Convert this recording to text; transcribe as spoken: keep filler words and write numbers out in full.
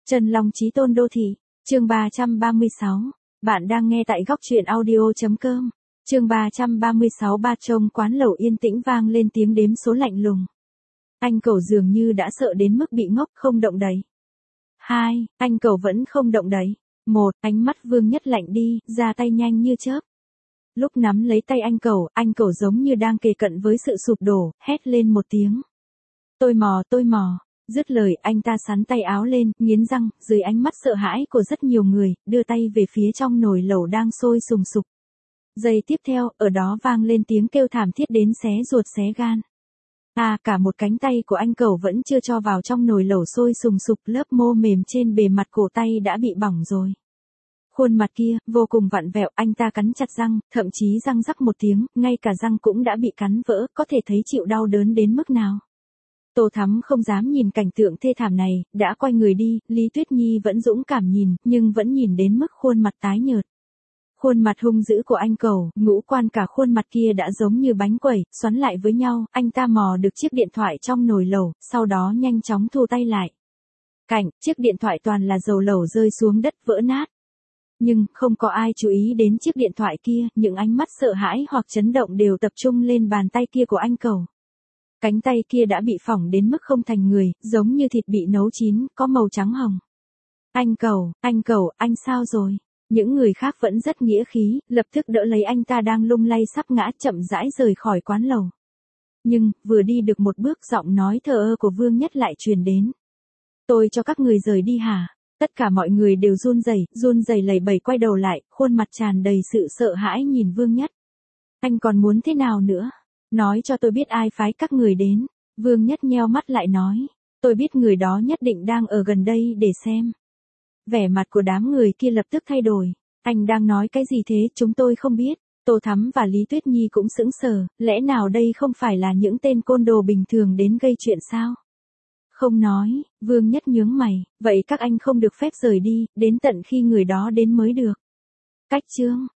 Chân Long Chí Tôn Đô Thị, chương ba trăm ba mươi sáu. Bạn đang nghe tại góc truyện audio.com. Chương ba trăm ba mươi sáu. Ba trông quán lẩu yên tĩnh vang lên tiếng đếm số lạnh lùng. Anh Cẩu dường như đã sợ đến mức bị ngốc không động đậy. Hai, anh Cẩu vẫn không động đậy. Một, ánh mắt Vương Nhất lạnh đi, ra tay nhanh như chớp. Lúc nắm lấy tay anh Cẩu, anh Cẩu giống như đang kề cận với sự sụp đổ, hét lên một tiếng. Tôi mò, tôi mò. Dứt lời, anh ta xắn tay áo lên, nghiến răng, dưới ánh mắt sợ hãi của rất nhiều người, đưa tay về phía trong nồi lẩu đang sôi sùng sục. Giây tiếp theo, ở đó vang lên tiếng kêu thảm thiết đến xé ruột xé gan. À, cả một cánh tay của anh Cẩu vẫn chưa cho vào trong nồi lẩu sôi sùng sục, lớp mô mềm trên bề mặt cổ tay đã bị bỏng rồi. Khuôn mặt kia, vô cùng vặn vẹo, anh ta cắn chặt răng, thậm chí răng rắc một tiếng, ngay cả răng cũng đã bị cắn vỡ, có thể thấy chịu đau đớn đến mức nào. Tô Thắm không dám nhìn cảnh tượng thê thảm này, đã quay người đi, Lý Tuyết Nhi vẫn dũng cảm nhìn, nhưng vẫn nhìn đến mức khuôn mặt tái nhợt. Khuôn mặt hung dữ của anh Cẩu, ngũ quan cả khuôn mặt kia đã giống như bánh quẩy, xoắn lại với nhau, anh ta mò được chiếc điện thoại trong nồi lẩu, sau đó nhanh chóng thu tay lại. Cảnh, chiếc điện thoại toàn là dầu lẩu rơi xuống đất vỡ nát. Nhưng, không có ai chú ý đến chiếc điện thoại kia, những ánh mắt sợ hãi hoặc chấn động đều tập trung lên bàn tay kia của anh Cẩu. Cánh tay kia đã bị phỏng đến mức không thành người, giống như thịt bị nấu chín, có màu trắng hồng. Anh Cẩu, anh Cẩu, anh sao rồi? Những người khác vẫn rất nghĩa khí, lập tức đỡ lấy anh ta đang lung lay sắp ngã, chậm rãi rời khỏi quán lẩu. Nhưng, vừa đi được một bước, giọng nói thờ ơ của Vương Nhất lại truyền đến. Tôi cho các người rời đi hả? Tất cả mọi người đều run rẩy, run rẩy lẩy bẩy quay đầu lại, khuôn mặt tràn đầy sự sợ hãi nhìn Vương Nhất. Anh còn muốn thế nào nữa? Nói cho tôi biết ai phái các người đến. Vương Nhất nheo mắt lại nói. Tôi biết người đó nhất định đang ở gần đây để xem. Vẻ mặt của đám người kia lập tức thay đổi. Anh đang nói cái gì thế, chúng tôi không biết. Tô Thắm và Lý Tuyết Nhi cũng sững sờ, lẽ nào đây không phải là những tên côn đồ bình thường đến gây chuyện sao? Không nói, Vương Nhất nhướng mày, vậy các anh không được phép rời đi, đến tận khi người đó đến mới được. Cách chương,